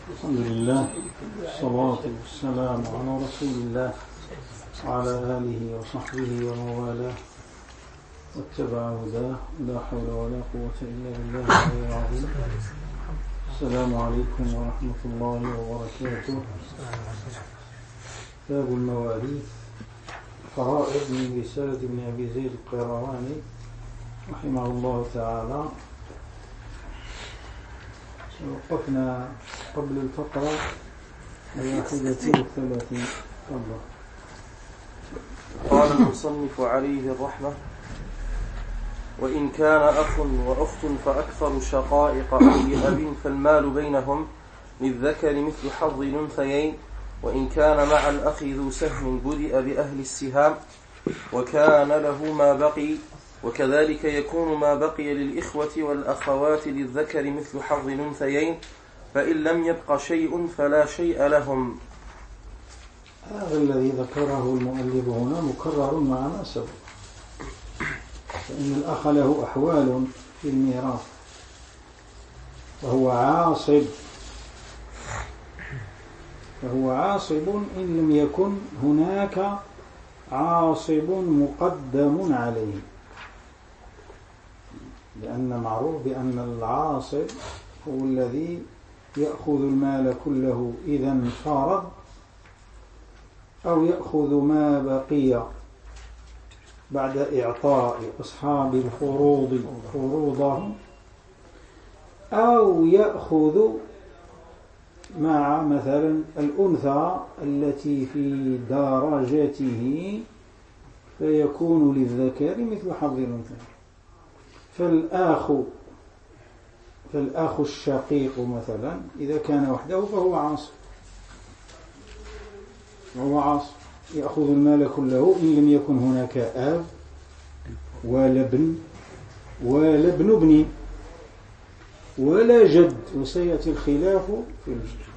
الحمد لله والصلاة والسلام على رسول الله وعلى آله وصحبه ومن والاه واتبع هداه. لا حول ولا قوة إلا بالله العلي العظيم. السلام عليكم ورحمة الله وبركاته. باب المواريث، فرائض من رسالة ابن أبي زيد القيرواني رحمه الله تعالى. وقفنا قبل الفقرة 31. قال المصنف عليه الرحمة: وإن كان أخ وأخت فأكثر شقائق أو لأب فالمال بينهم للذكر مثل حظ الأنثيين، وإن كان مع الأخ ذو سهم بدأ بأهل السهام وكان له ما بقي، وكذلك يكون ما بقي للإخوة والأخوات للذكر مثل حظ الأنثيين، فإن لم يبق شيء فلا شيء لهم. هذا الذي ذكره المؤلف هنا مكرر مع ما سبق، فإن الأخ له أحوال في الميراث، فهو عاصب إن لم يكن هناك عاصب مقدم عليه، لأن معروف بأن العاصب هو الذي يأخذ المال كله إذا انفرد، أو يأخذ ما بقي بعد إعطاء أصحاب الفروض فروضهم، أو يأخذ مع مثلا الأنثى التي في درجته فيكون للذكر مثل حظ الأنثى. فالأخ الشقيق مثلا إذا كان وحده فهو عاصب، يأخذ المال كله إن لم يكن هناك أب ولا ابن ابن ولا جد، وسيأتي الخلاف في الجد.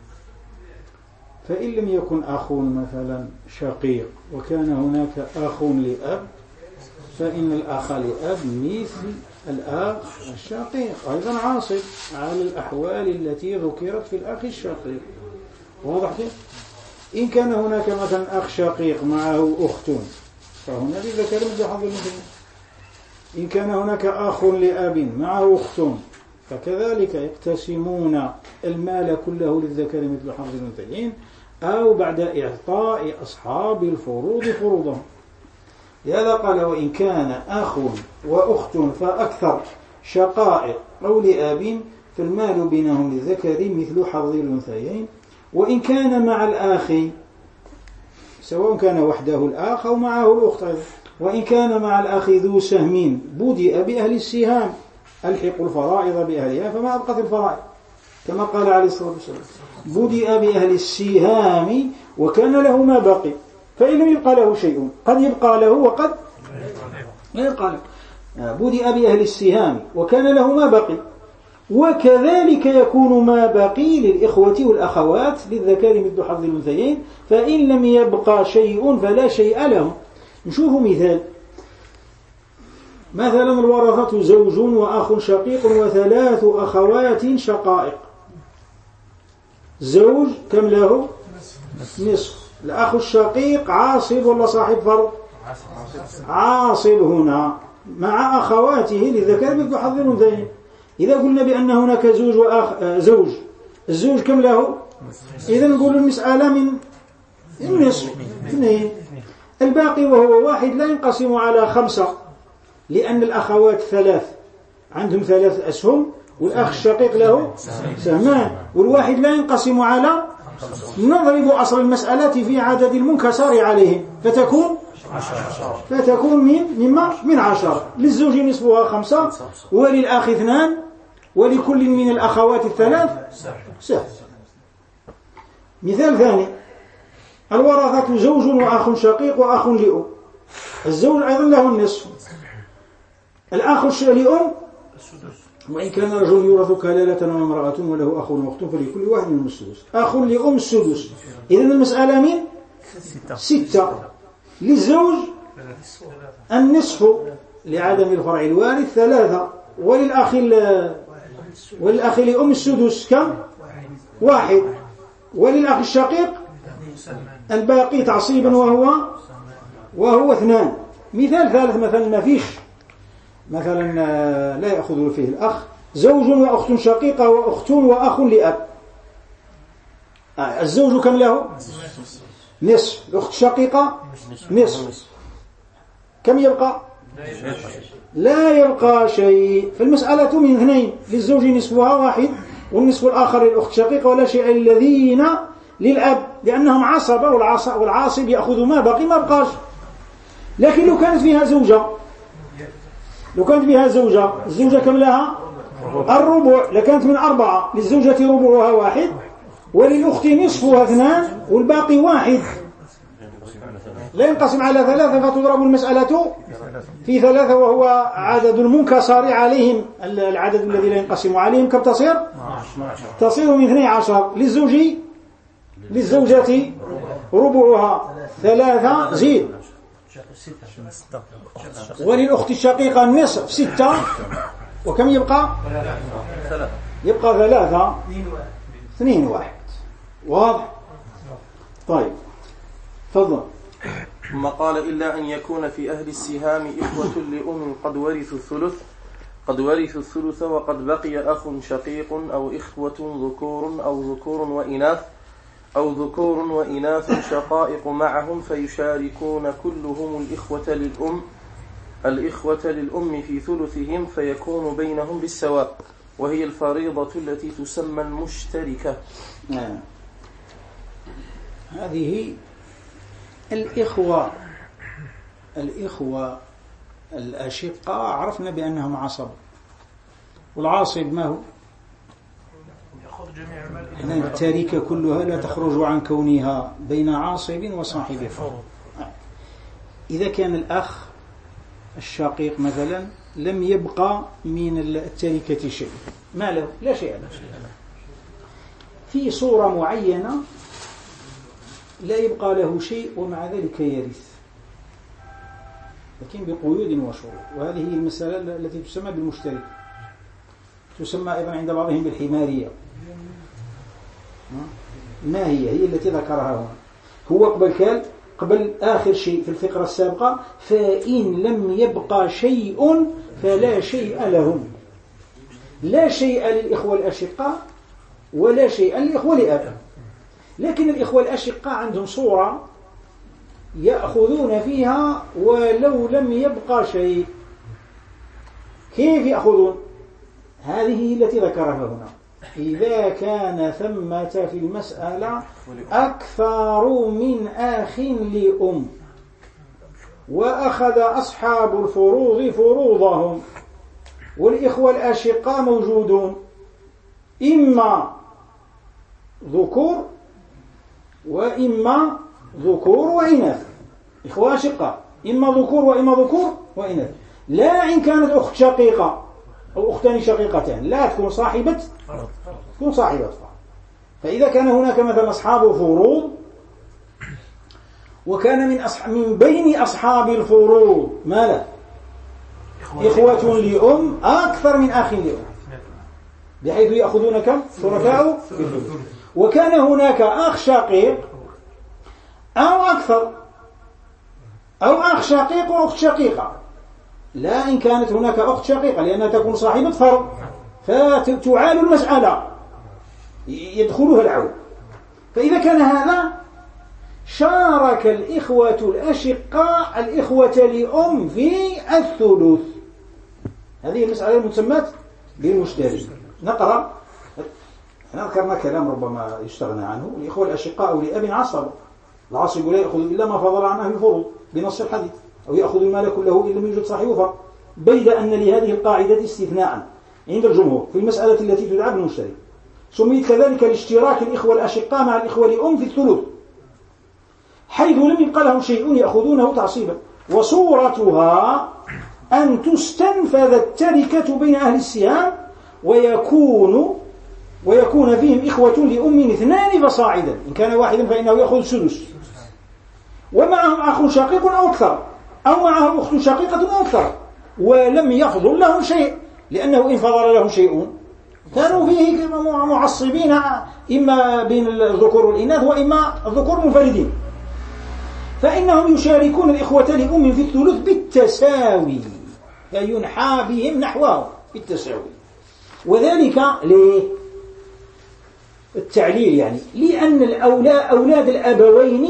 فإن لم يكن أخ مثلا شقيق وكان هناك أخ لأب، فإن الأخ لأب مثل الأخ الشقيق أيضا عاصب على الأحوال التي ذكرت في الأخ الشقيق. واضح كيف؟ إن كان هناك مثلا أخ شقيق معه أخت فهنا للذكر مثل حظ الأنثيين. إن كان هناك أخ لأب معه أخت فكذلك يقتسمون المال كله للذكر مثل حظ الأنثيين، أو بعد إعطاء أصحاب الفروض فروضهم. لهذا قال: وإن كان أخ وأخت فأكثر شقائق أو لأب فالمال بينهم للذكر مثل حظ الأنثيين. وإن كان مع الآخ، سواء كان وحده الآخ أو معه الأخت، وإن كان مع الآخ ذو سهم بدأ بأهل السهام، ألحقوا الفرائض بأهلها فما أبقت الفرائض، كما قال عليه الصلاة والسلام: بدأ بأهل السهام وكان له ما بقي. فإن لم يبقى له شيء، قد يبقى له وقد لا يبقى له. بدأ بأهل السهام وكان له ما بقي، وكذلك يكون ما بقي للإخوة والأخوات للذكر مثل حظ الأنثيين، فإن لم يبقى شيء فلا شيء لهم. نشوف مثلا الورثة زوج وأخ شقيق وثلاث أخوات شقائق. زوج كم له؟ نصف. الأخ الشقيق عاصب ولا صاحب فرض؟ عاصب هنا مع أخواته للذكر مثل حظ الأنثيين. إذا قلنا بأن هناك زوج وأخ زوج، الزوج كم له؟ إذا نقول المسألة من النصف 2. الباقي وهو 1 لا ينقسم على 5، لأن الأخوات 3 عندهم 3 أسهم، والأخ الشقيق له سهمان، والواحد لا ينقسم على. نضرب أصل المسألة في عدد المنكسر عليهم فتكون من 10. للزوج نصفها 5، وللأخ 2، ولكل من الأخوات 3 سهم. مثال ثاني: الورثة زوج وأخ شقيق وأخ لأم. الزوج أيضا له النصف، الأخ لأم، وإن كان رجل يورث كلالة وامرأة وله أخ وأخت فلكل واحد منهم السدس. أخ لأم السدس. إذن المسألة من 6. للزوج النصف لعدم الفرع الوارث 3، وللأخ لأم السدس كم؟ واحد، وللأخ الشقيق الباقي تعصيبا وهو 2. مثال ثالث مثلا ما فيش، مثلا لا يأخذ فيه الأخ، زوج وأخت شقيقة وأخت وأخ لأب. الزوج كم له؟ نصف. الأخت الشقيقة نصف. كم يبقى؟ لا يبقى شيء. فالمسألة من 2، للزوج نصفها 1 والنصف الآخر للأخت الشقيقة، ولا شيء الذين للأب لأنهم عصبة، والعاصب يأخذ ما بقي ما بقاش. لكن لو كانت فيها زوجة، الزوجة كم لها؟ الربع، لكانت من 4، للزوجة ربعها 1 وللأخت نصفها 2 والباقي 1. لا ينقسم على 3، فتضرب المسألة في 3، وهو عدد المنكسر عليهم. العدد الذي لا ينقسم عليهم كم تصير؟ تصير من 12. للزوجة ربعها 3 زيد، وللأخت الشقيقة النصف 6، وكم يبقى؟ يبقى 3 2 1. واضح؟ طيب تفضل. ثم قال: إلا أن يكون في أهل السهام إخوة لأم قد ورثوا الثلث وقد بقي أخ شقيق أو إخوة ذكور أو ذكور وإناث شقائق معهم، فيشاركون كلهم الإخوة للأم في ثلثهم، فيكون بينهم بالسواء، وهي الفريضة التي تسمى المشتركة. هذه الإخوة الأشقاء عرفنا بأنهم عصب، والعاصب ما هو؟ التركة كلها لا تخرج عن كونها بين عاصب وصاحب فرض. إذا كان الأخ الشقيق مثلا لم يبقى من التركة شيء، ما له؟ لا شيء له. في صورة معينة لا يبقى له شيء ومع ذلك يرث، لكن بقيود وشروط. وهذه هي المسألة التي تسمى بالمشترك، تسمى أيضا عند بعضهم بالحمارية. ما هي التي ذكرها هنا؟ هو قبل آخر شيء في الفقرة السابقة: فإن لم يبقى شيء فلا شيء لهم. لا شيء للإخوة الأشقاء ولا شيء للإخوة لأب. لكن الإخوة الأشقاء عندهم صورة يأخذون فيها ولو لم يبقى شيء. كيف يأخذون؟ هذه التي ذكرها هنا: إذا كان ثمة في المسألة أكثر من أخ لأم، وأخذ أصحاب الفروض فروضهم، والإخوة الأشقاء موجودون، إما ذكور وإناث. إخوة أشقاء إما ذكور وإناث. لا إن كانت أخت شقيقة أو أختان شقيقتان لا تكون صاحبة فرض. فإذا كان هناك مثلا أصحاب فروض، وكان من بين أصحاب الفروض ما لا إخوة لأم أكثر من أخ لأم، بحيث يأخذون كم؟ شركاء. وكان هناك أخ شقيق أو أكثر، أو أخ شقيق وأخت شقيقة. لا إن كانت هناك أخت شقيقة لأنها تكون صاحبة فرض، فتعال المسألة يدخلها العون. فإذا كان هذا شارك الإخوة الأشقاء الإخوة لأم في الثلث. هذه المسألة المسمى بالمشترك. نقرأ. ذكرنا كلام ربما يستغنى عنه: الإخوة الأشقاء لأب عصب، العاصب لا يأخذ إلا ما فضل عنه الفروض بنص الحديث، أو يأخذ المال كله إن لم يوجد صاحب فرض. بيد أن لهذه القاعدة استثناء عند الجمهور في المسألة التي تدعى بالمشترك. سميت كذلك لاشتراك الإخوة الأشقاء مع الإخوة لأم في الثلث، حيث لم يبقى لهم شيء يأخذونه تعصيبا. وصورتها أن تستنفذ التركة بين أهل السهام، ويكون فيهم إخوة لأم 2 فصاعدا. إن كان واحدا فإنه يأخذ سدس، ومعهم أخ شقيق أو أكثر، أو معهم أخت شقيقة أو أكثر، ولم يفضل لهم شيء، لأنه إن فضل لهم شيء كانوا فيه معصبين إما بين الذكور والإناث وإما الذكور منفردين، فإنهم يشاركون الإخوة لأم في الثلث بالتساوي، يعني ينحى بهم نحوه بالتساوي. وذلك التعليل يعني لأن أولاد الأبوين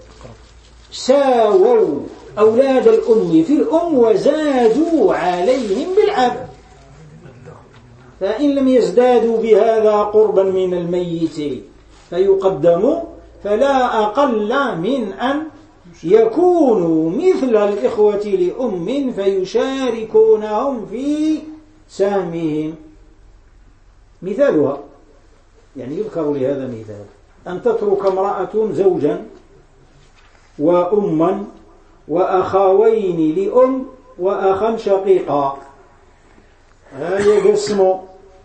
ساووا أولاد الأم في الأم وزادوا عليهم بالأب، فإن لم يزدادوا بهذا قربا من الميت فيقدموا، فلا أقل من أن يكونوا مثل الإخوة لأم فيشاركونهم في سهمهم. مثالها يعني يذكر لهذا مثال أن تترك امرأة زوجا وأما وأخوين لأم وأخا شقيقا، هذا يقسم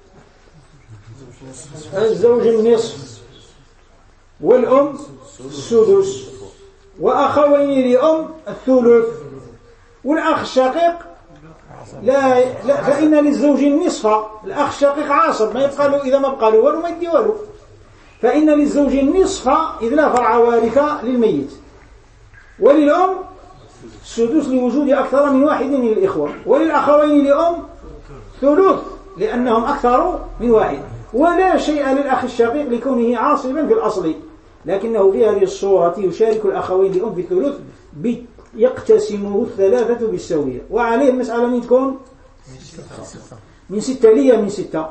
الزوج النصف والأم السدس، وأخوين لأم الثلث، والأخ الشقيق لا فإن للزوج النصف، الأخ الشقيق عاصب ما يبقى له، إذا ما بقى له ولو ما يدي له، فإن للزوج النصف إذ لا فرع وارث للميت، وللأم السدس لوجود أكثر من واحد من الإخوة، وللأخوين لأم ثلث لأنهم أكثر من واحد، ولا شيء للأخ الشقيق لكونه عاصبا في الأصل، لكنه في هذه الصورة يشارك الأخوين لأم في الثلث يقتسمه الثلاثة بالسوية، وعليه المسألة من تكون من 6 ليا من 6.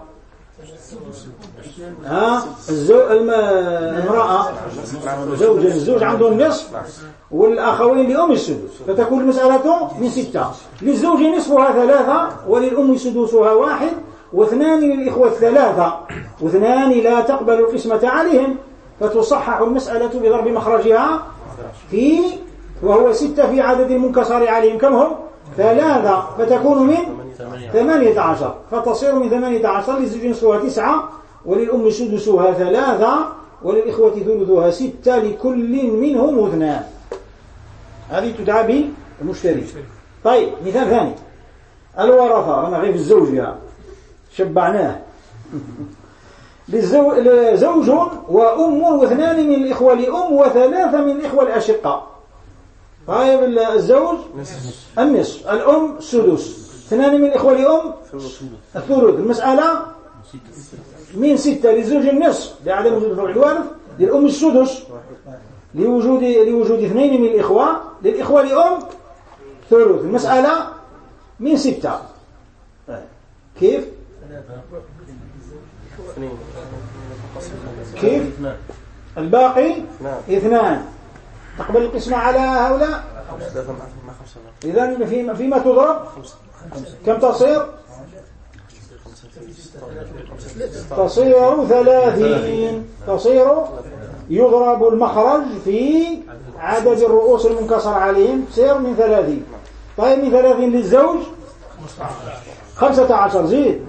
المرأة الزوج عنده النصف والأخوين لأم السدس، فتكون المسألة من 6. للزوج نصفها 3 وللأم سدسها 1 و2 للإخوة 3 و2 لا تقبل القسمة عليهم، فتصحح المسألة بضرب مخرجها في وهو 6 في عدد المنكسر عليهم كم هم 3، فتكون من 18، فتصير من 18 للزوج نصفها 9 وللأم سدسها 3 وللإخوة ثلثها 6 لكل منهم 2. هذه تدعى بالمشترك. طيب مثال ثاني الورثة، أنا غير الزوج يعني شبعناه زوج وأم و2 من الإخوة لأم و3 من الإخوة الأشقاء. طيب الزوج النصف، الأم السدس، 2 من الإخوة لأم الثلث، المسألة من 6 للزوج النصف لعدم وجود فرع الوارث، للأم السدس لوجود 2 من الإخوة، للإخوة لأم ثلث، المسألة من 6. كيف الباقي 2 تقبل القسمة على هؤلاء، إذن فيما تضرب كم تصير 30، تصير يضرب المخرج في عدد الرؤوس المنكسر عليهم تصير من 30. طيب من 30 للزوج 15 زيد،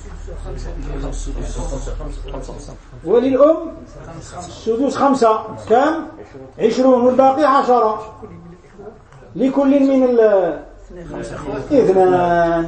وللأم السدس 5 كم 20، والباقي 10 لكل من 2.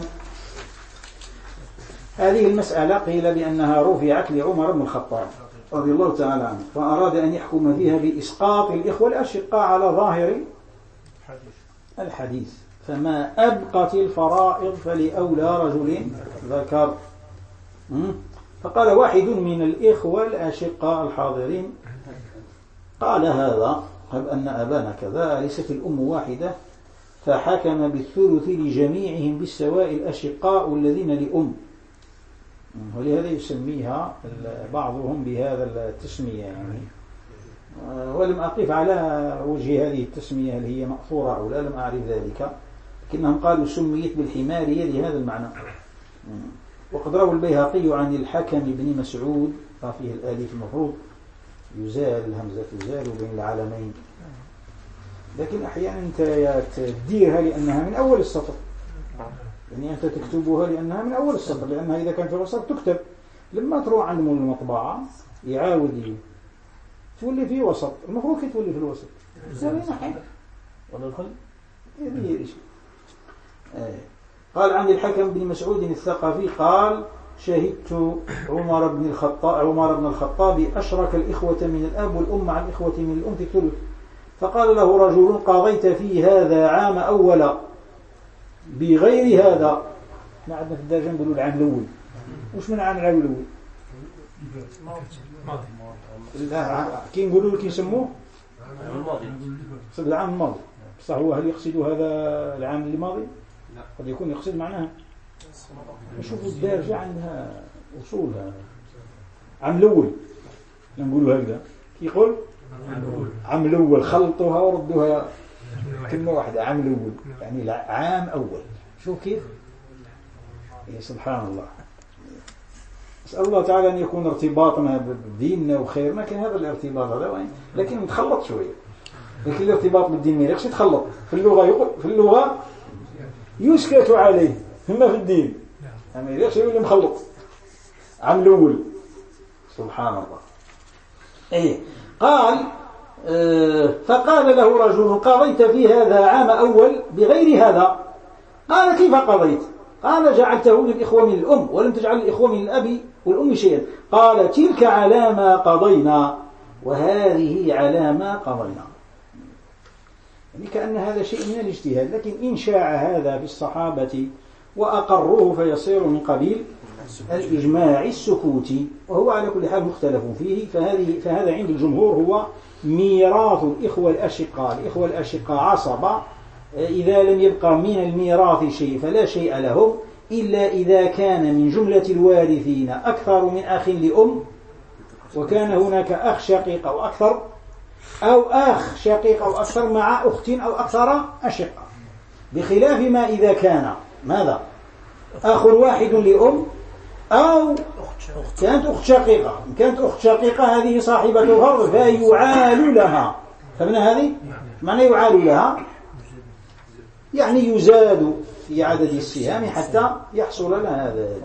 هذه المسألة قيل بأنها رفعت لعمر بن الخطاب رضي الله تعالى عنه، فأراد أن يحكم فيها بإسقاط الإخوة الأشقاء على ظاهر الحديث، فما أبقت الفرائض فلأولى رجل ذكر. فقال واحد من الإخوة الأشقاء الحاضرين قال هذا هب أن أبانا كذا، ليست الأم واحدة، فحكم بالثلث لجميعهم بالسواء الأشقاء الذين لأم، ولهذا يسميها بعضهم بهذا التسمية يعني، ولم أقف على وجه هذه التسمية هل هي مأثورة أو لا، لم أعرف ذلك، لكنهم قالوا سميت بالحمارية لهذا المعنى. وقد روى البيهقي عن الحكم بن مسعود فيه الآلف المفروض يزال الهمزة تزال بين العالمين، لكن أحيانا أنت تديرها لأنها من أول السطر، يعني أنت تكتبها لأنها من أول السطر، لأنها إذا كانت في الوسط تكتب، لما تروح عند المطبعة يعاود تولي في وسط، المفروض تولي في الوسط ولا الخل قال عن الحكم بن مسعود الثقفي قال شهدت عمر بن الخطاب أشرك الإخوة من الأب والأم مع الإخوة من الأم في الثلث، فقال له رجل قضيت في هذا عام أول بغير هذا. ما عندنا في الدرجة نقولوا العام الأول. وش من عام الأول؟ كي نقولوا كي يسموه العام الماضي. صح، هو هل يقصد هذا العام الماضي؟ لا، قد يكون يقصد معناها. نشوفوا الدارجة عندها أصولها. عام الأول نقولوا هكذا، كي يقول عام الأول خلطوها وردوها كلمة واحدة، عام الأول يعني عام أول. شوف كيف سبحان الله. أسأل الله تعالى أن يكون ارتباطنا بديننا وخيرنا كان هذا الارتباط هذا وين، لكن متخلط شوية. لكن الارتباط بالدين ما يقصد يتخلط. في اللغة يسكت عليه، ثم في الدين أما يقصد يقول مخلط. عام الأول سبحان الله. إيه قال فقال له رجل قضيت في هذا عام أول بغير هذا. قال كيف قضيت؟ قال جعلته للإخوة من الأم ولم تجعل الإخوة من الأب والأم شيئا. قال تلك على ما قضينا وهذه على ما قضينا. يعني كأن هذا شيء من الاجتهاد، لكن إن شاع هذا في الصحابة وأقروه فيصير من قبيل الإجماع السكوتي، وهو على كل حال مختلف فيه. فهذا عند الجمهور هو ميراث الإخوة الأشقاء. الإخوة الأشقاء عصبة، إذا لم يبقى من الميراث شيء فلا شيء لهم إلا إذا كان من جملة الوارثين أكثر من أخ لأم، وكان هناك أخ شقيق أو أكثر، أو أخ شقيق أو أكثر مع أخت أو أكثر أشقاء، بخلاف ما إذا كان ماذا؟ أخ واحد لأم أو كانت أخت شقيقة. إن كانت أخت شقيقة هذه صاحبة الفرض فيعال لها. فمن هذه معنى يعال لها يعني يزاد في عدد السهام حتى يحصل لها هذا.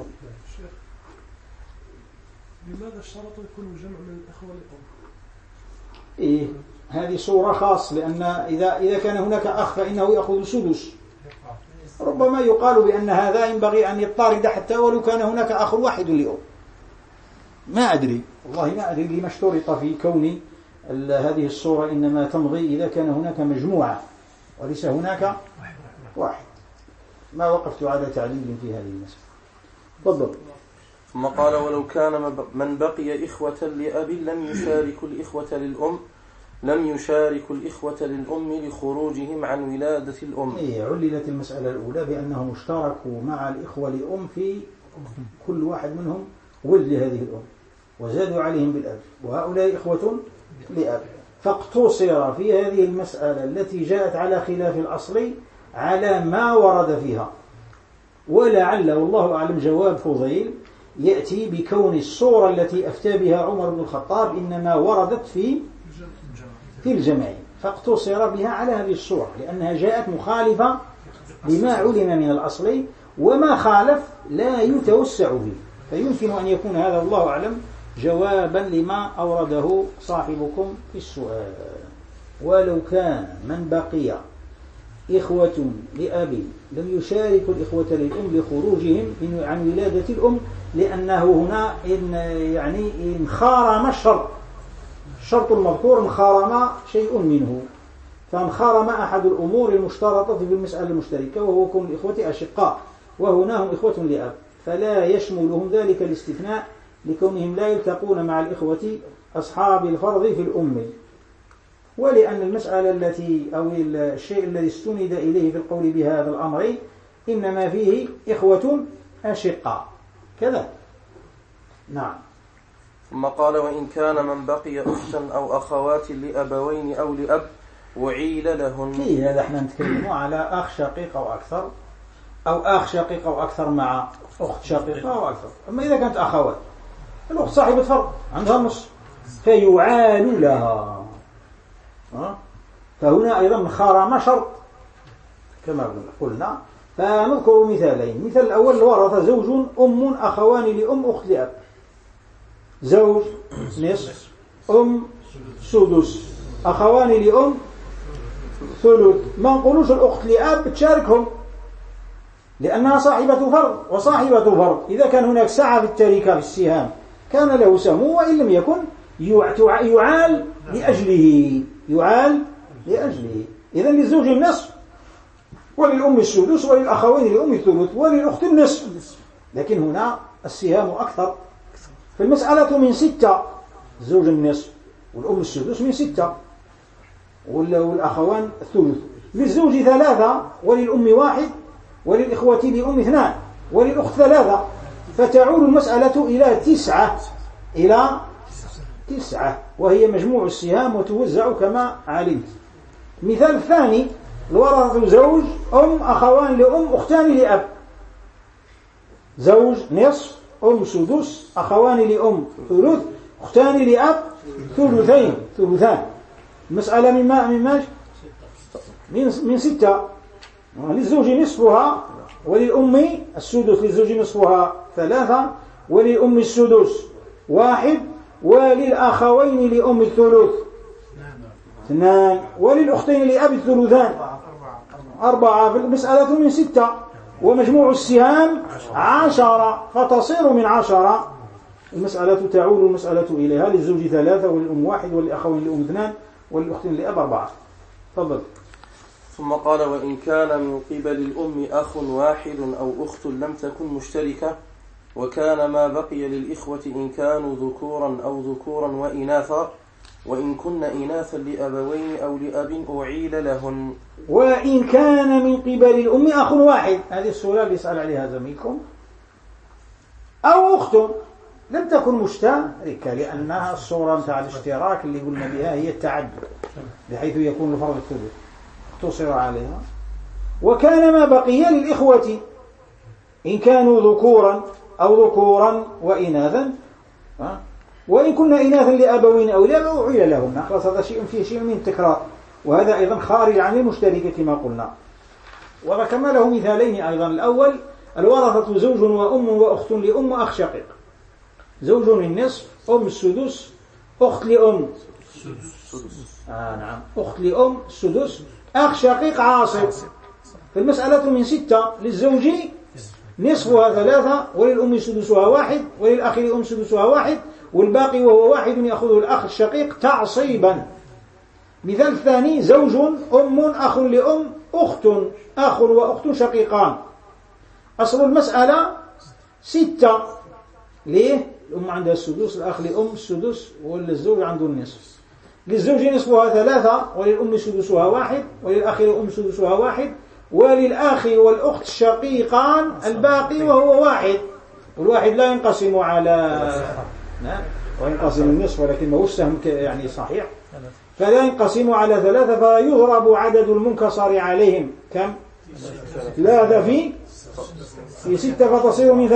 لماذا اشترط يكون جمع من الإخوة للأم؟ إيه هذه صورة خاص، لأن إذا كان هناك أخ فإنه يأخذ سدس. ربما يقال بأن هذا ينبغي أن يضطرد حتى ولو كان هناك أخ واحد لأم. ما أدري والله، ما أدري لما اشترط في كون هذه الصورة إنما تمضي إذا كان هناك مجموعة وليس هناك واحد. ما وقفت على تعليل في هذه المسألة. تفضل. ثم قال ولو كان من بقي إخوة لأب لم يشارك الإخوة للأم لخروجهم عن ولادة الأم. عللت المسألة الأولى بأنهم اشتركوا مع الإخوة لأم في كل واحد منهم ولد لهذه الأم وزادوا عليهم بالأب، وهؤلاء إخوة لأب، فاقتصر في هذه المسألة التي جاءت على خلاف الأصل على ما ورد فيها. ولعل والله أعلم جواب فضيل يأتي بكون الصورة التي أفتى بها عمر بن الخطاب إنما وردت في الجمع، فاقتصر بها على هذه الصورة لأنها جاءت مخالفة لما علم من الأصل، وما خالف لا يتوسع فيه. فيمكن أن يكون هذا والله أعلم جوابا لما أورده صاحبكم في السؤال. ولو كان من بقي إخوة لأب لم يشاركوا الإخوة للأم لخروجهم عن ولادة الأم، لأنه هنا إن خارم الشرط المذكور انخارم شيء منه، فانخارم أحد الأمور المشترطة في المسألة المشتركة وهو كون الإخوة أشقاء، وهنا هم إخوة لأب، فلا يشملهم ذلك الاستثناء لكونهم لا يلتقون مع الإخوة أصحاب الفرض في الأم. ولأن المسألة أو الشيء الذي استند إليه في القول بهذا الأمر إنما فيه إخوة أشقاء كذا. نعم. ثم قال وإن كان من بقي أختا أو أخوات لأبوين أو لأب وعيل لهن. في هذا احنا نتكلم على أخ شقيق أو أكثر، أو أخ شقيق أو أكثر مع أخت شقيقة أو أكثر. أما إذا كانت أخوات الأخت صاحبة فرض عندها نص فيعال لها، فهنا أيضا من خارم شرط كما قلنا. فنذكر مثالين. المثال الأول ورث زوج أم أخوان لأم أخت لأب، زوج نصف أم سدس أخوان لأم ثلث. ما نقولوش الأخت لأب تشاركهم، لأنها صاحبة فرض، وصاحبة فرض إذا كان هناك سعة في التركة في السهام كان له سهم، وإن لم يكن يعال لأجله، يعال لأجله. إذن للزوج النصف، وللأم السدس، وللأخوين لأم الثلث، وللأخت النصف، لكن هنا السهام أكثر. فالمسألة من 6، الزوج النصف والأم السدس من 6، والأخوان الثلث. للزوج 3 وللأم 1 وللإخوة لأم 2 وللأخت 3، فتعود المسألة إلى 9 وهي مجموع السهام وتوزع كما علمت. مثال الثاني: الورثة زوج أخوان لأم أختان لأب. زوج نصف، سدس، أخوان لأم ثلث، أختان لأب ثلثان. المسألة من 6. للزوج نصفها، وللأم السدس، للزوج نصفها 3، وللأم السدس 1، وللأخوين لأم الثلث 2، وللأختين لأب الثلثان 4. فالمسألة من 6 ومجموع السهام 10، فتصير من 10. المسألة تعود المسألة إليها: للزوج 3 وللأم 1 وللأخوين لأم 2 وللأختين لأب 4. تفضل. ثم قال: وإن كان من قبل الأم أخ واحد أو أخت لم تكن مشتركة، وكان ما بقي للإخوة إن كانوا ذكورا وإناثا، وإن كن إناثا لأبوين أو لأب أعيل لهن. وإن كان من قبل الأم أخ واحد، هذه السؤال اللي يسأل عليها زميلكم، أو أخت لم تكن مشتركة، لأنها الصورة متاع الاشتراك اللي قلنا بها هي التعدد، بحيث يكون الفرض الثلث اقتصر عليها. وكان ما بقي للإخوة إن كانوا ذكورا وإناثا، وإن كنا إناثا لأبوين أو لأب أعيل لهن. خلاص، هذا فيه شيء من التكرار، وهذا أيضا خارج عن المشتركة كما قلنا. وذكرنا له مثالين أيضا: الأول الورثة زوج وأم وأخت لأم وأخ شقيق. زوج النصف، أم السدس، أخت لأم نعم، أخت لأم السدس، أخ شقيق عاصب. فالمسألة من 6: للزوج نصفها 3 وللأم سدسها 1 وللأخ لأم سدسها 1 والباقي وهو 1 يأخذه الأخ الشقيق تعصيبا. مثال الثاني: زوج أخ لأم أخ وأخت شقيقان. أصل المسألة 6. ليه؟ الأم عندها السدس، الأخ لأم السدس، والزوج عنده النصف. للزوج نصفها 3 وللأم سدسها 1 وللأخ لأم سدسها 1 وللأخ والأخت الشقيقان الباقي وهو 1. والواحد لا ينقسم على وينقسم النصف، ولكن ما هو السهم يعني صحيح، فلا ينقسم على 3، فيضرب عدد المنكسر عليهم كم؟ 3 في 6، فتصير من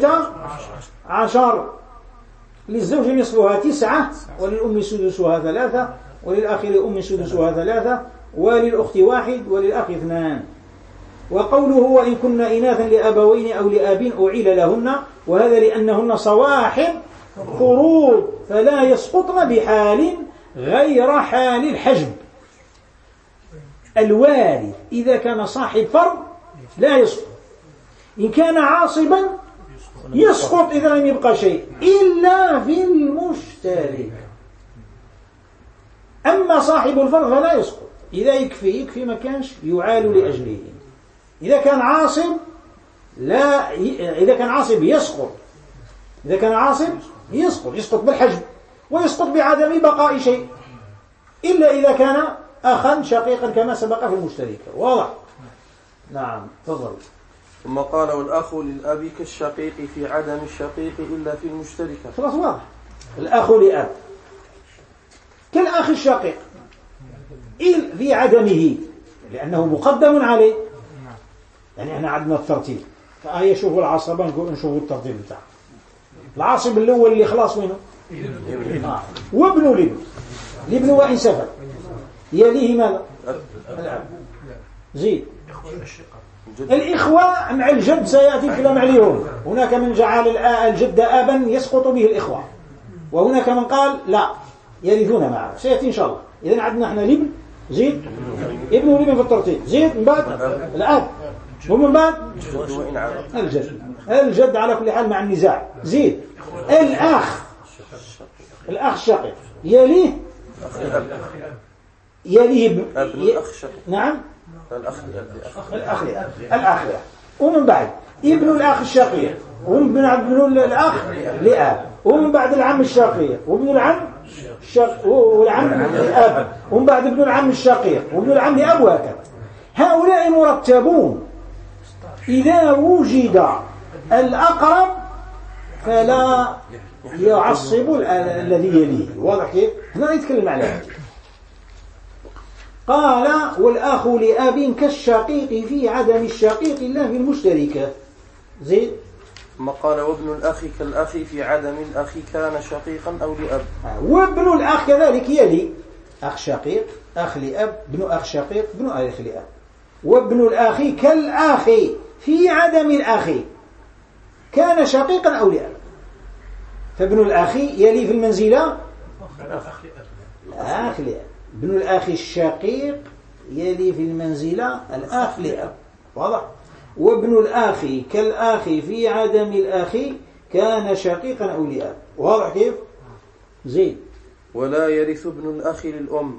18. للزوج نصفها 9 وللأم سدسها 3 وللأخ لأم سدسها 3 وللأخت 1 وللأخ 2. وقوله: وإن كن إناثا لأبوين أو لآب أعيل لهن، وهذا لأنهن صواحب فروض فلا يسقطن بحال غير حال الحجب. الوارث إذا كان صاحب فرض لا يسقط، إن كان عاصبا يسقط إذا لم يبقى شيء إلا في المشترك. أما صاحب الفرض فلا يسقط، إذا يكفي ما كانش يعال لأجله. إذا كان عاصب يسقط، إذا كان عاصب يسقط بالحجب، ويسقط بعدم بقاء شيء، إلا إذا كان أخا شقيقا كما سبق في المشترك. واضح؟ نعم، تفضل. ثم قال: والأخ للأب كالشقيق في عدم الشقيق إلا في المشتركة. خلاص، واضح. الأخ لأب كالأخ الشقيق في عدمه، لأنه مقدم عليه. يعني احنا عندنا الترتيب، فآية شوفوا العصبة نشوفوا الترتيب بتاعه. العاصب الأول اللي خلاص منه وابن لابن وإن سفر، يليه ماذا؟ الأب. زيد. الإخوة مع الجد سيأتي الكلام عليهم. هناك من جعل الجد أبا يسقط به الإخوة، وهناك من قال لا، يرثون معه، سيأتي إن شاء الله. إذن عندنا احنا زيد ابن الابن في الترتيب، زيد من بعد الأب، ومن بعد الجد على كل حال مع النزاع، زيد الأخ الشقيق، يليه ابن الأخ الشقيق، نعم الأخ ومن بعد ابن الأخ الشقيق، ومن بعد ابن الأخ لأب، ومن بعد العم الشقيق، وابن العم والعم لأب، ومن بعد ابن العم الشقيق وابن العم لأب، وهكذا. هؤلاء مرتبون. إذا وجد الأقرب فلا يعصب الذي يليه. واضح كيف؟ هنا يتكلم على قال والأخ لأب كالشقيق في عدم الشقيق إلا في المشتركة. زين ثم قال وابن الأخ كالأخ في عدم الأخ كان شقيقا أو لأب. وابن الأخ كذلك يلي أخ شقيق، أخ لأب، ابن أخ شقيق، ابن أخ لأب. وابن الأخ كالأخ في عدم الأخ كان شقيقا أو لأب. فابن الأخ يلي في المنزلة الأخ لأب. ابن الأخ الشقيق يلي في المنزلة الأخ لأب. واضح؟ وابن الأخ كالأخ في عدم الأخ كان شقيقا أو لأب. واضح كيف؟ زين. ولا يرث ابن الأخ للأم.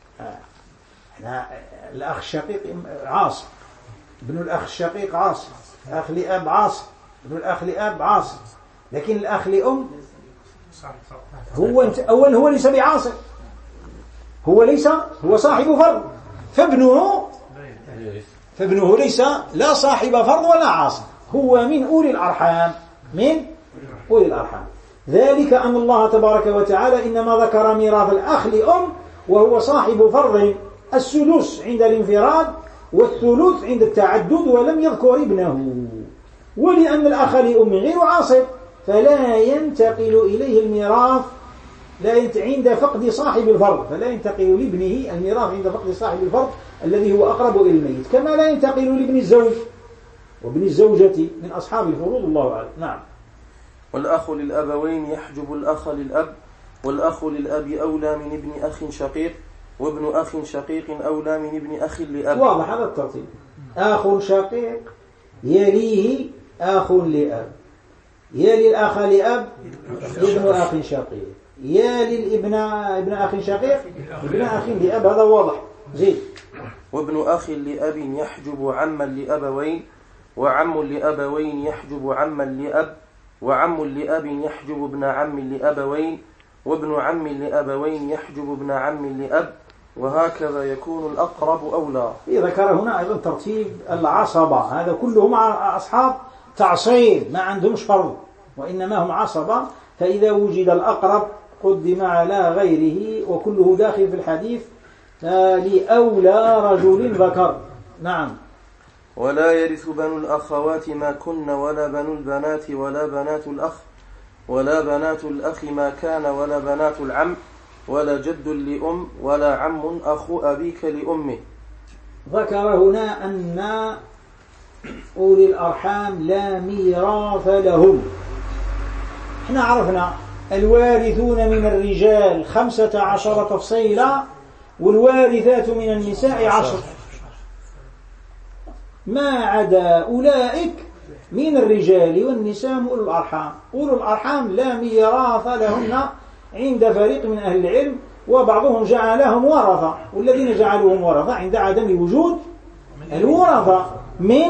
الأخ الشقيق عاصب، ابن الأخ الشقيق عاصب، أخ لأب عاصب، ابن الأخ لأب عاصب، لكن الأخ لأم أولا هو ليس بعاصب، هو صاحب فرض، فابنه ليس لا صاحب فرض ولا عاصب، هو من أولي الأرحام. ذلك أن الله تبارك وتعالى إنما ذكر ميراث الأخ لأم وهو صاحب فرض السدس عند الانفراد والثلث عند التعدد، ولم يذكر ابنه. ولأن الأخ لأم غير عاصب فلا ينتقل إليه الميراث عند فقد صاحب الفرض، فلا ينتقل لابنه الميراث عند فقد صاحب الفرض الذي هو أقرب إلى الميت، كما لا ينتقل لابن الزوج وابن الزوجة من أصحاب الفروض. الله أعلم. نعم. والأخ للأبوين يحجب الأخ للأب، والأخ للأب أولى من ابن أخ شقيق، وابن أخ شقيق أولى من ابن أخ لأب. واضح هذا الترتيب. أخ شقيق يليه أخ لأب، يلي الأخ لأب ابن أخ شقيق، يلي ابن أخ شقيق ابن أخ لأب. هذا واضح. زين. وابن أخ لأب يحجب عما لأبوين، وعم لأبوين يحجب عما لأب، وعم لأب يحجب ابن عم لأبوين، وابن عم لأبوين يحجب ابن عم لأب، وهكذا يكون الأقرب أولى. ذكر هنا أيضا ترتيب العصبة. هذا كلهم أصحاب تعصيب، ما عندهمش فرض وإنما هم عصبة، فإذا وجد الأقرب قدم على غيره، وكله داخل في الحديث لأولى رجل ذكر. نعم. ولا يرث بنو الأخوات ما كن، ولا بنو البنات، ولا بنات الأخ، ولا بنات الأخ ما كان، ولا بنات العم، ولا جد لأم، ولا عم أخو أبيك لأمه. ذكر هنا أن أولي الأرحام لا ميراث لهم. احنا عرفنا الوارثون من الرجال 15 تفصيلا، والوارثات من النساء 10. ما عدا أولئك من الرجال والنساء أولو الأرحام. أولو الأرحام لا ميراث لهن عند فريق من أهل العلم، وبعضهم جعلهم ورثة، والذين جعلوهم ورثة عند عدم وجود الورثة من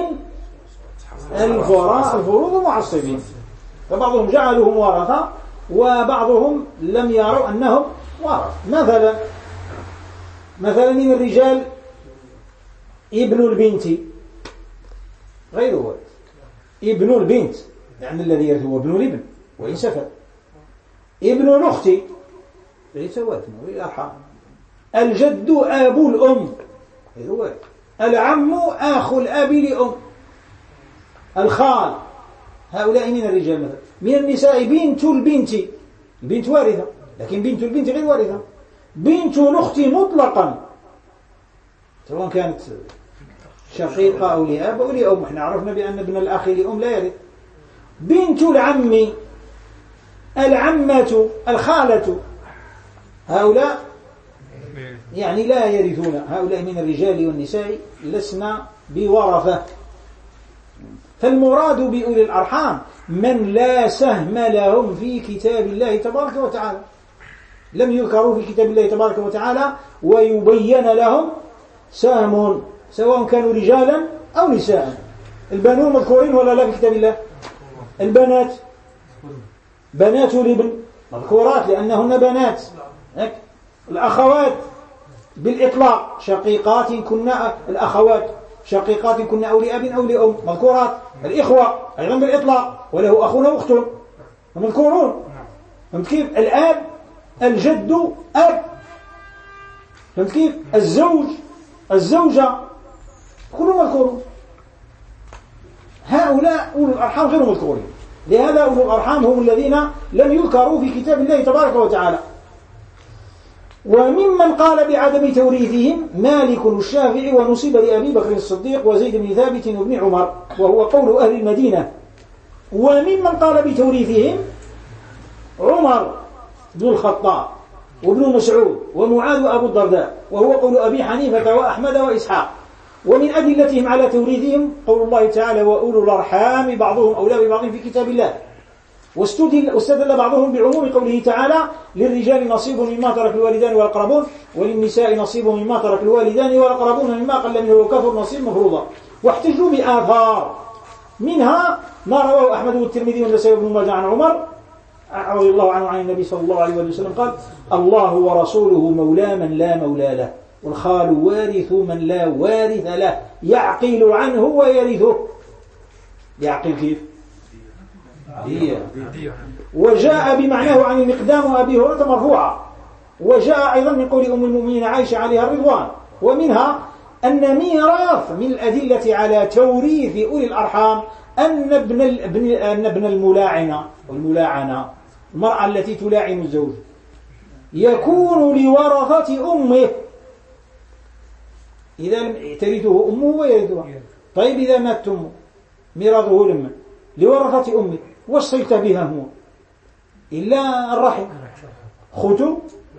الفروض المعصبين، فبعضهم جعلوهم ورثة وبعضهم لم يروا أنهم ورثة. مثلا من الرجال ابن البنت غير وارث، ابن البنت يعني الذي يرث هو ابن الابن وإن سفل، ابن الأخت ليس وارث من الأرحام، الجد أبو الأم غير وارث، العم أخو الأب لأم، الخال. هؤلاء من الرجال. مثلا من النساء بنت البنت، البنت وارثة لكن بنت البنت غير وارثة، بنت الأخت مطلقا سواء كانت شقيقة أو لأب أو لأم. احنا عرفنا بأن ابن الأخ لأم لا يرث. بنت العم، العمة، الخالة، هؤلاء يعني لا يرثون. هؤلاء من الرجال والنساء لسنا بورثة. فالمراد بأولي الأرحام من لا سهم لهم في كتاب الله تبارك وتعالى، لم يذكروا في كتاب الله تبارك وتعالى ويبين لهم سهم، سواء كانوا رجالا أو نساء. البنون مذكورين ولا لا في كتاب الله؟ البنات، بنات الابن مذكورات لأنهن بنات. الأخوات بالإطلاق شقيقات كنا، الأخوات شقيقات كنا أو لأب أو لأم مذكورات. الإخوة أيضا بالإطلاق، وله أخ وأخت مذكورون. فهمت كيف؟ الآب، الجد، أب. فهمت كيف؟ الزوج، الزوجة، كلهم مذكورون. هؤلاء أولو الأرحام غير مذكورين. لهذا أولو الأرحام هم الذين لم يذكروا في كتاب الله تبارك وتعالى. وممن قال بعدم توريثهم مالك الشافعي، ونسب لأبي بكر الصديق وزيد بن ثابت وابن عمر، وهو قول أهل المدينة. وممن قال بتوريثهم عمر بن الخطاب وابن مسعود ومعاذ وأبو الدرداء، وهو قول أبي حنيفة وأحمد وإسحاق. ومن أدلتهم على توريثهم قول الله تعالى وأولو الأرحام بعضهم أولى ببعض في كتاب الله. واستدل بعضهم بعموم قوله تعالى للرجال نصيب مما ترك الوالدان والأقربون وللنساء نصيب مما ترك الوالدان والأقربون مما قل منه وكثر نصيب مفروضا. واحتجوا بآثار منها ما رواه أحمد والترمذي والنسائي بن ماجه عن عمر رضي الله عنه عن النبي صلى الله عليه وسلم قال الله ورسوله مولى من لا مولى له، والخال وارث من لا وارث له، يعقل عنه ويرثه. يعقل كيف؟ وجاء بمعناه عن المقدام وأبي هريرة مرفوعا. وجاء أيضا من قول أم المؤمنين عائشة عليها الرضوان. ومنها أن ميراث من الأدلة على توريث أولي الأرحام أن ابن الملاعنة والملاعنة، المرأة التي تلاعن الزوج، يكون لورثة أمه إذا لم ترثه أمه ويرثها. طيب إذا مات أمه ميراثه لمن؟ لورثة أمه. وصلت بها هو إلا الرحم ختم.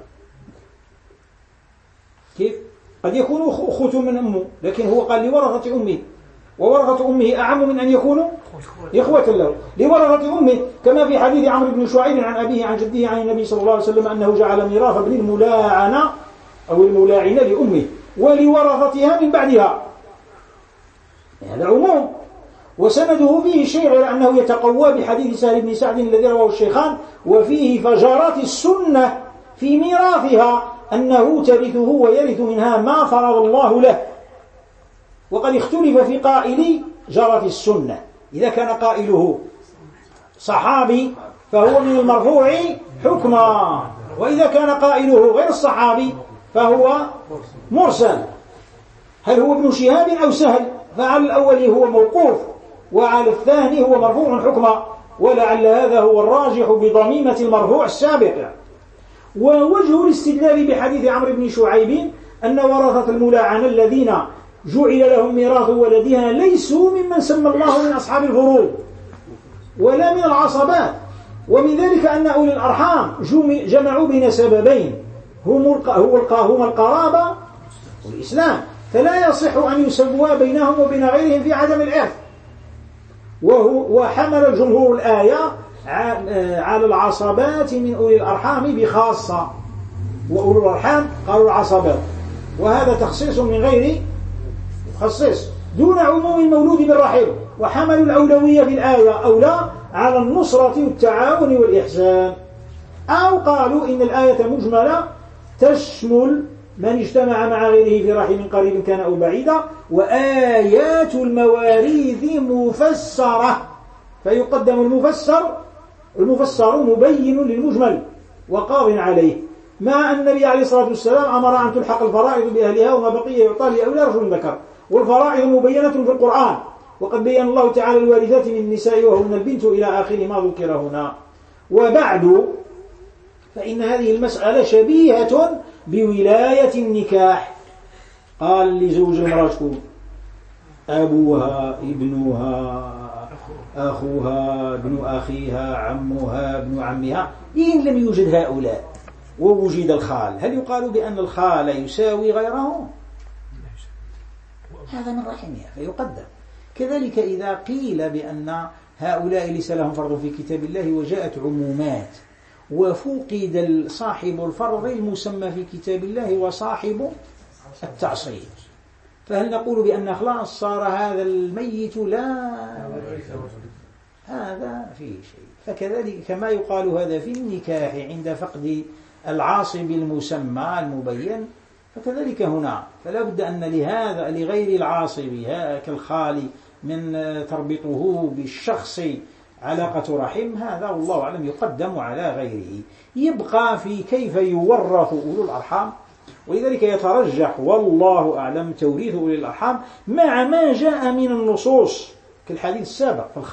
كيف؟ قد يكون ختم من أمه، لكن هو قال لورثة أمه، وورثة أمه أعم من أن يكونوا إخوة له. لورثة أمه كما في حديث عمرو بن شعيب عن أبيه عن جده عن النبي صلى الله عليه وسلم أنه جعل ميراث ابن الملاعنة أو الملاعنة لأمه ولورثتها من بعدها. هذا عموم. وسنده فيه شيء غير أنه يتقوى بحديث سهل بن سعد الذي رواه الشيخان وفيه فجرات السنة في ميراثها أنه ترثه ويرث منها ما فرض الله له. وقد اختلف في قائل جرت السنة، إذا كان قائله صحابي فهو من المرفوع حكما، وإذا كان قائله غير الصحابي فهو مرسل. هل هو ابن شهاب أو سهل؟ فعلى الأول هو موقوف وعلى الثاني هو مرفوع حكما، ولعل هذا هو الراجح بضميمة المرفوع السابق. ووجه الاستدلال بحديث عمرو بن شعيب أن ورثة الملاعنة الذين جعل لهم ميراث ولدها ليسوا ممن سمى الله من أصحاب الفروض ولا من العصبات. ومن ذلك أن أولي الأرحام جمعوا بين سببين هما القرابة والإسلام، فلا يصح أن يسوى بينهم وبين غيرهم في عدم الإرث. وحمل الجمهور الآية على العصبات من أولي الأرحام بخاصة، وأولي الأرحام قالوا العصبات، وهذا تخصيص من غير مخصص دون عموم المولود بالرحم. وحملوا الأولوية في الآية أولى على النصرة والتعاون والإحسان، أو قالوا إن الآية مجملة تشمل من اجتمع مع غيره في رحم قريب كان أو بعيدا. وآيات المواريث مفسرة، فيقدم المفسر مبين للمجمل وقاض عليه، مع أن النبي عليه الصلاة والسلام أمر أن تلحق الفرائض بأهلها وما بقي يعطى لأولى رجل ذكر، والفرائض مبينة في القرآن، وقد بين الله تعالى الوارثات من النساء وهن البنت إلى آخر ما ذكر هنا. وبعد فإن هذه المسألة شبيهة بولاية النكاح. قال لزوج امرأته أبوها ابنها أخوها ابن أخيها عمها ابن عمها، إن لم يوجد هؤلاء ووجد الخال، هل يقال بأن الخال يساوي غيره؟ هذا من رحمها فيقدم. كذلك إذا قيل بأن هؤلاء ليس لهم فرض في كتاب الله وجاءت عمومات وفقد صاحب الفرض المسمى في كتاب الله وصاحب التعصيب، فهل نقول بأن خلاص صار هذا الميت لا هذا فيه شيء؟ فكذلك كما يقال هذا في النكاح عند فقد العاصب المسمى المبين، فكذلك هنا فلا بد أن لهذا لغير العاصب كالخالي من تربطه بالشخص علاقة رحم، هذا والله أعلم يقدم على غيره. يبقى في كيف يورث أولو الأرحام، ولذلك يترجح والله أعلم توريث أولي الأرحام مع ما جاء من النصوص كالحديث السابق في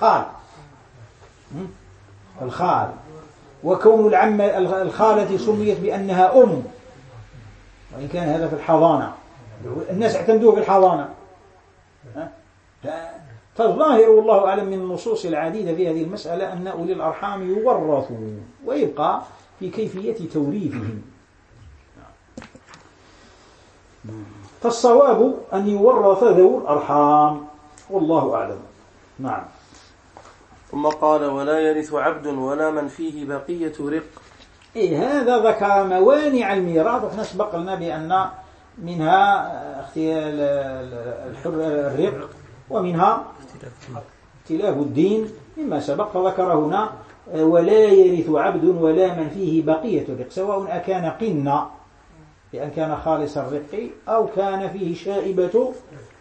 الخال، وكون العمة الخالة سميت بأنها أم، وإن كان هذا في الحضانة، الناس اعتمدوه في الحضانة. فالظاهر والله أعلم من النصوص العديدة في هذه المسألة أن أولي الأرحام يورثون، ويبقى في كيفية توريثهم. فالصواب أن يورث ذو الأرحام والله أعلم. نعم. ثم قال ولا يرث عبد ولا من فيه بقية رق. هذا ذكر موانع الميراث، وإحنا سبق لنا بأن منها اختيال الرق ومنها اختلاف الدين مما سبق، فذكر هنا ولا يرث عبد ولا من فيه بقية الرق، سواء أكان قنة بأن كان خالص الرق أو كان فيه شائبة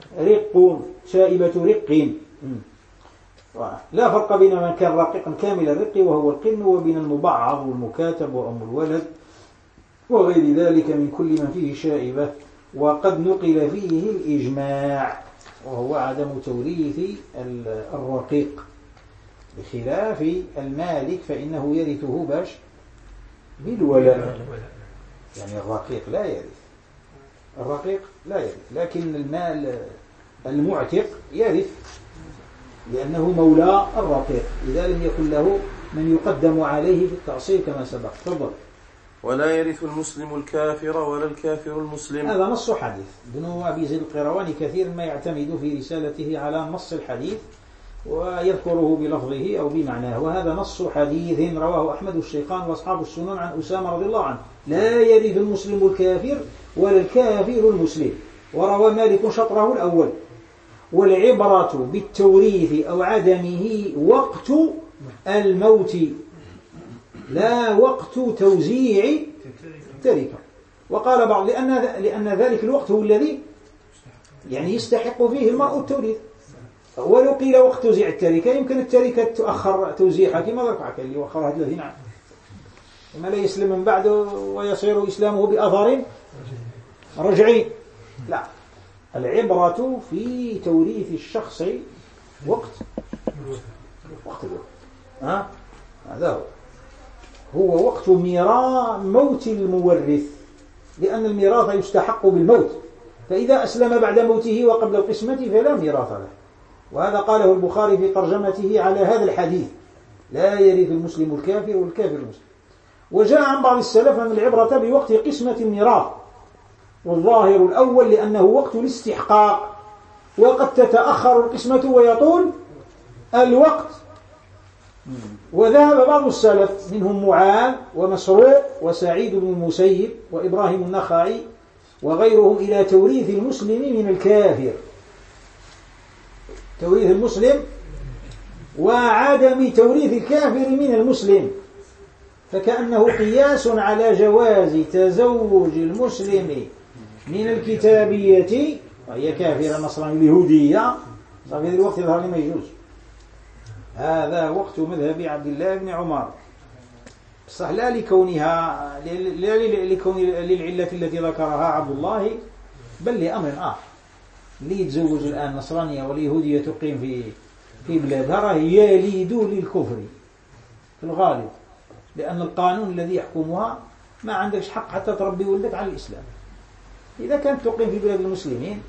رق. لا فرق بين من كان رقيقا كامل الرق وهو القن وبين المبعض والمكاتب وأم الولد وغير ذلك من كل من فيه شائبة. وقد نقل فيه الإجماع وهو عدم توريث الرقيق، بخلاف المالك فإنه يرثه باش بالولد، يعني الرقيق لا يرث، لكن المال المعتق يرث لأنه مولى الرقيق إذا لم يكن له من يقدم عليه في التعصيب كما سبق. تفضل. ولا يرث المسلم الكافر ولا الكافر المسلم. هذا نص حديث. ابن أبي زيد القيرواني كثيرا ما يعتمد في رسالته على نص الحديث ويذكره بلفظه أو بمعناه، وهذا نص حديث رواه أحمد الشيخان وأصحاب السنن عن أسامة رضي الله عنه: لا يرث المسلم الكافر ولا الكافر المسلم. وروى مالك شطره الأول. والعبرة بالتوريث أو عدمه وقت الموت لا وقت توزيع التركة. وقال بعض لأن ذلك الوقت هو الذي يعني يستحق فيه المرء التوريث. ولو قيل وقت توزيع التركة يمكن التركة تؤخر توزيعها كما ذكر اللي وخرها 30 عام، وما لا يسلم من بعد ويصير إسلامه بأثر رجعي. لا، العبرة في توريث الشخص وقت الوقت. هذا هو وقت موت المورث، لأن الميراث يستحق بالموت، فإذا أسلم بعد موته وقبل القسمة فلا ميراث له. وهذا قاله البخاري في ترجمته على هذا الحديث: لا يرث المسلم الكافر والكافر المسلم. وجاء عن بعض السلف أن العبرة بوقت قسمة الميراث، والظاهر الأول لأنه وقت الاستحقاق، وقد تتأخر القسمة ويطول الوقت. وذهب بعض السلف منهم معاذ ومسروق وسعيد بن المسيب وإبراهيم النخعي وغيرهم إلى توريث المسلم من الكافر، توريث المسلم وعدم توريث الكافر من المسلم، فكأنه قياس على جواز تزوج المسلم من الكتابية وهي كافرة نصرانية اليهودية. في هذا الوقت يظهر لما يجوز. هذا وقت مذهب عبد الله بن عمر، صح لا لكونها للعلة التي ذكرها عبد الله، بل لأمر آخر. اللي يتزوج الآن نصرانية واليهودية تقيم في بلادها راه يليدوا للكفر في الغالب، لأن القانون الذي يحكمها ما عندكش حق حتى تربي ولدك على الإسلام. إذا كانت تقيم في بلاد المسلمين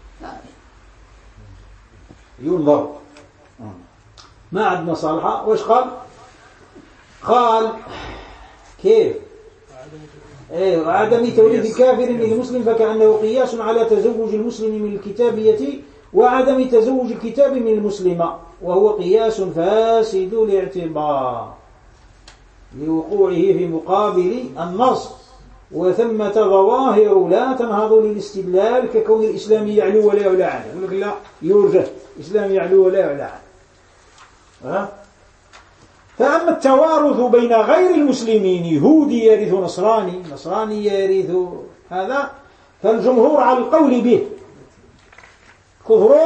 ينظر. ما عندنا صالحة. وش قال كيف وعدم توريث الكافر من المسلم فكأنه قياس على تزوج المسلم من الكتابية وعدم تزوج الكتاب من المسلمة، وهو قياس فاسد الاعتبار لوقوعه في مقابل النص، وثمة ظواهر لا تنهض للاستدلال ككون الإسلام يعلو ولا يعلى عنه. يقول لك لا يرجح الإسلام يعلو ولا يعلى عنه. فأما التوارث بين غير المسلمين، يهودي يرث نصراني، نصراني يرث هذا، فالجمهور على القول به كفر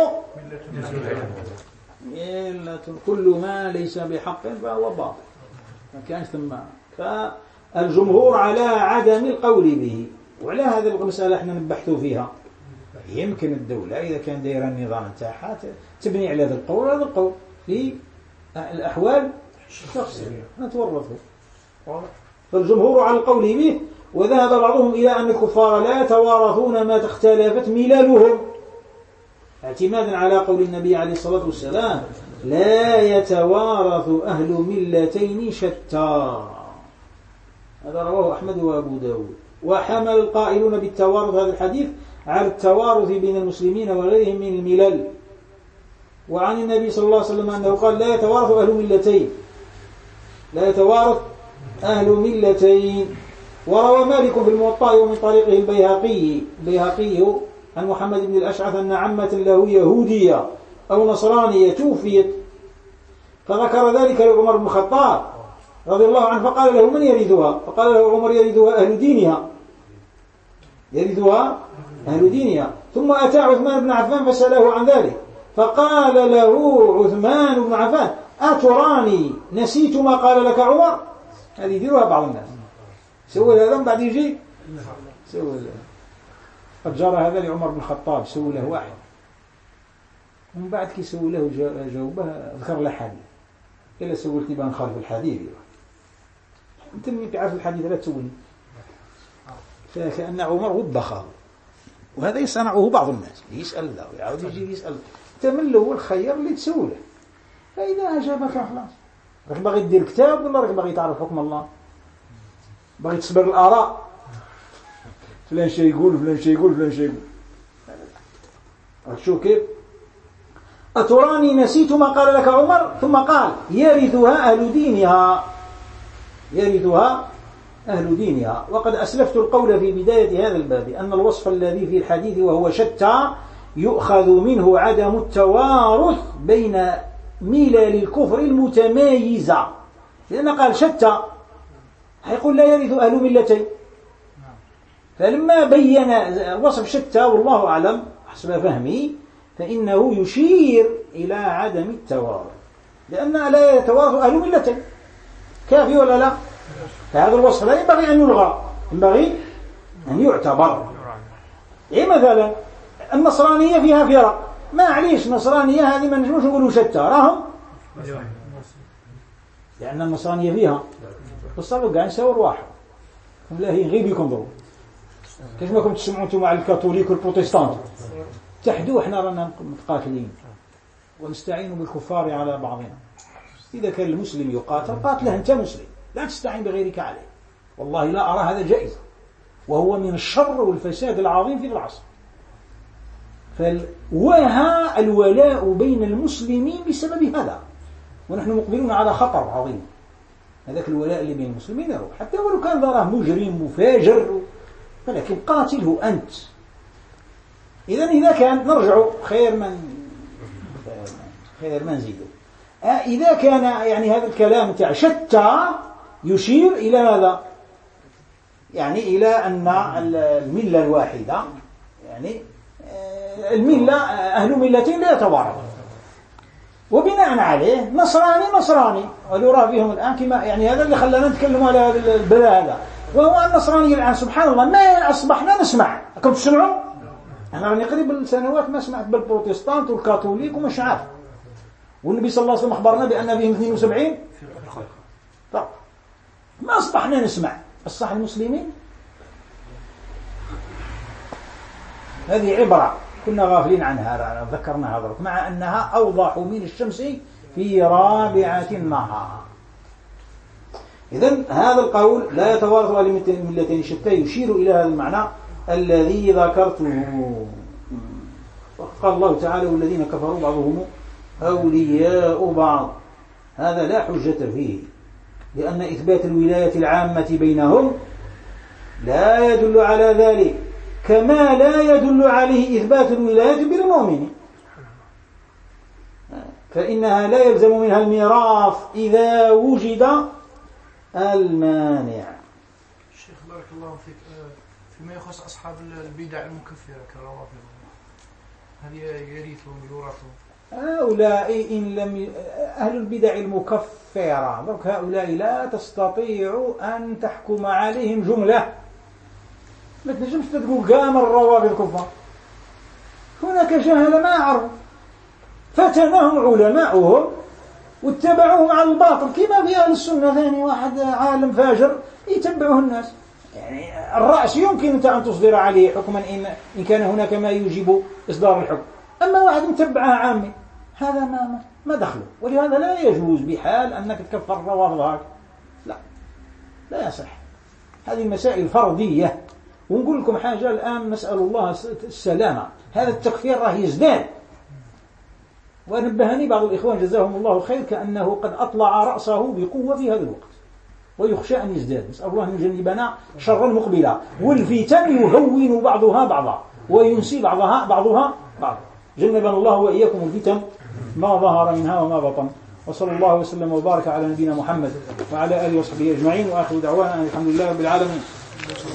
كل ما ليس بحق فهو باطل، ما كانش ثم. فالجمهور على عدم القول به، وعلى هذه المسألة احنا نبحثوا فيها. يمكن الدولة إذا كان دايرة النظام نتاعها تبني على هذا القول وهذا القول في الأحوال الشخصية نتورثه. فالجمهور على القول به، وذهب بعضهم إلى أن الكفار لا يتوارثون ما اختلفت ملالهم، اعتمادا على قول النبي عليه الصلاة والسلام لا يتوارث أهل ملتين شتى. هذا رواه أحمد وأبو داود. وحمل القائلون بالتوارث هذا الحديث على التوارث بين المسلمين وغيرهم من الملل. وعن النبي صلى الله عليه وسلم أنه قال لا يتوارث أهل ملتين، لا يتوارث أهل ملتين. وروى مالك في الموطأ ومن طريقه البيهقي عن محمد بن الأشعث أن عمة له يهودية أو نصرانية توفيت، فذكر ذلك لعمر بن الخطاب رضي الله عنه، فقال له من يرثها؟ فقال له عمر يرثها أهل دينها، يرثها أهل دينها. ثم أتى عثمان بن عفان فسأله عن ذلك، فقال له عثمان بن عفان أتراني نسيت ما قال لك عمر؟ هذه يديرها بعض الناس، سوى هذا بعد يجي سوى. قد جرى هذا لعمر بن الخطاب، سوى له واحد ومن بعد كي سوى له جاوبه ذكر له حديث، إلا سولتي بان خالف الحديث. أنت من تعرف الحديث لا تسولني. فكأن عمر وبخه، وهذا يصنعه بعض الناس، يسأل له ويعود يجي يسأل. تمل هو الخير اللي تسوله، فإذا أجابك خلاص. راك باغي تدير كتاب ولا راك باغي تعرف حكم الله؟ باغي تصبر الآراء، فلان شيء يقول فلان شيء يقول فلان شيء يقول. شو كيف؟ أتراني نسيت ما قال لك عمر؟ ثم قال يرثها أهل دينها، يرثها أهل دينها. وقد أسلفت القول في بداية هذا الباب أن الوصف الذي في الحديث وهو شتى يؤخذ منه عدم التوارث بين ملل الكفر المتمايزة، لأن قال شتى هيقول لا يرث أهل ملتين. فلما بين وصف شتى والله أعلم حسب فهمي فإنه يشير إلى عدم التوارث، لأن لا يتوارث أهل ملتين. كافي ولا لا؟ فهذا الوصف لا ينبغي أن يلغى، ينبغي أن يعتبر. مثلا النصرانية فيها فرق، ما عليش نصرانية هذه ما نجمش نقولوا شتى، راهم لأن النصرانية فيها بالصبر قاعد نساور واحد. لا هي غير بيكم ضرب كيف ما كنتم تسمعوا انتم مع الكاثوليك والبروتستانت تحدوا، احنا رانا متقاتلين ونستعين بالكفار على بعضنا. إذا كان المسلم يقاتل قاتله أنت مسلم، لا تستعين بغيرك عليه. والله لا أرى هذا جائز، وهو من الشر والفساد العظيم في العصر. وها الولاء بين المسلمين بسبب هذا، ونحن مقبلون على خطر عظيم. هذاك الولاء اللي بين المسلمين يروح، حتى ولو كان ضراه مجرم مفاجر، ولكن قاتله أنت. إذا كان نرجع خير من نزيده. إذا كان يعني هذا الكلام تاع شتى يشير إلى ماذا؟ يعني إلى أن الملة الواحدة، يعني الملة أهل ملتين لا يتوارثون، وبناء عليه نصراني ولو راه فيهم الآن كما يعني هذا اللي خلانا نتكلم على هذا البلاء هذا. وهو النصراني الآن سبحان الله ما أصبحنا نسمع. كنت تسمعوا؟ أنا راني قريب السنوات ما سمعت بالبروتستانت والكاثوليك ومش عارف. والنبي صلى الله عليه وسلم أخبرنا بأن فيهم 72. طب ما أصبحنا نسمع الصح المسلمين. هذه عبرة كنا غافلين عنها، ذكرنا هذا مع أنها أوضح من الشمس في رابعة النهار. إذن هذا القول لا يتوارث أهل ملتين شتى، يشير إلى هذا المعنى الذي ذكرته. قال الله تعالى والذين كفروا بعضهم أولياء بعض، هذا لا حجة فيه، لأن إثبات الولاية العامة بينهم لا يدل على ذلك، كما لا يدل عليه إثبات الولاية بالمؤمنين، فإنها لا يلزم منها الميراث إذا وجد المانع. الشيخ بارك الله فيك، فيما يخص أصحاب البدع المكفرة كالروافض، هل يرثون يورثون؟ هؤلاء إن لم أهل البدع المكفرة هؤلاء لا تستطيع أن تحكم عليهم جملة، ما تنجمش تقول قام الروافض كفار، هناك جهل ما عرفوا فتنهم علماؤهم واتبعوهم على الباطل، كما في أهل السنة ثاني واحد عالم فاجر يتبعه الناس. يعني الرأس يمكن أن تصدر عليه حكما إن كان هناك ما يوجب إصدار الحكم، أما واحد متبعها عامي هذا ما دخله. ولهذا لا يجوز بحال أنك تكفر الروافض هكذا، لا يصح. هذه المسائل فردية. ونقول لكم حاجة الآن، نسأل الله السلامة، هذا التكفير راه يزداد. ونبهني بعض الإخوان جزاهم الله خير كأنه قد أطلع رأسه بقوة في هذا الوقت، ويخشى أن يزداد. نسأل الله أن يجنبنا شر المقبلة، والفتن يهون بعضها بعضا وينسي بعضها بعضا. جنبنا الله وإياكم الفتن ما ظهر منها وما بطن. وصلى الله وسلم وبارك على نبينا محمد وعلى آله وصحبه أجمعين، وآخر دعوانا الحمد لله رب العالمين.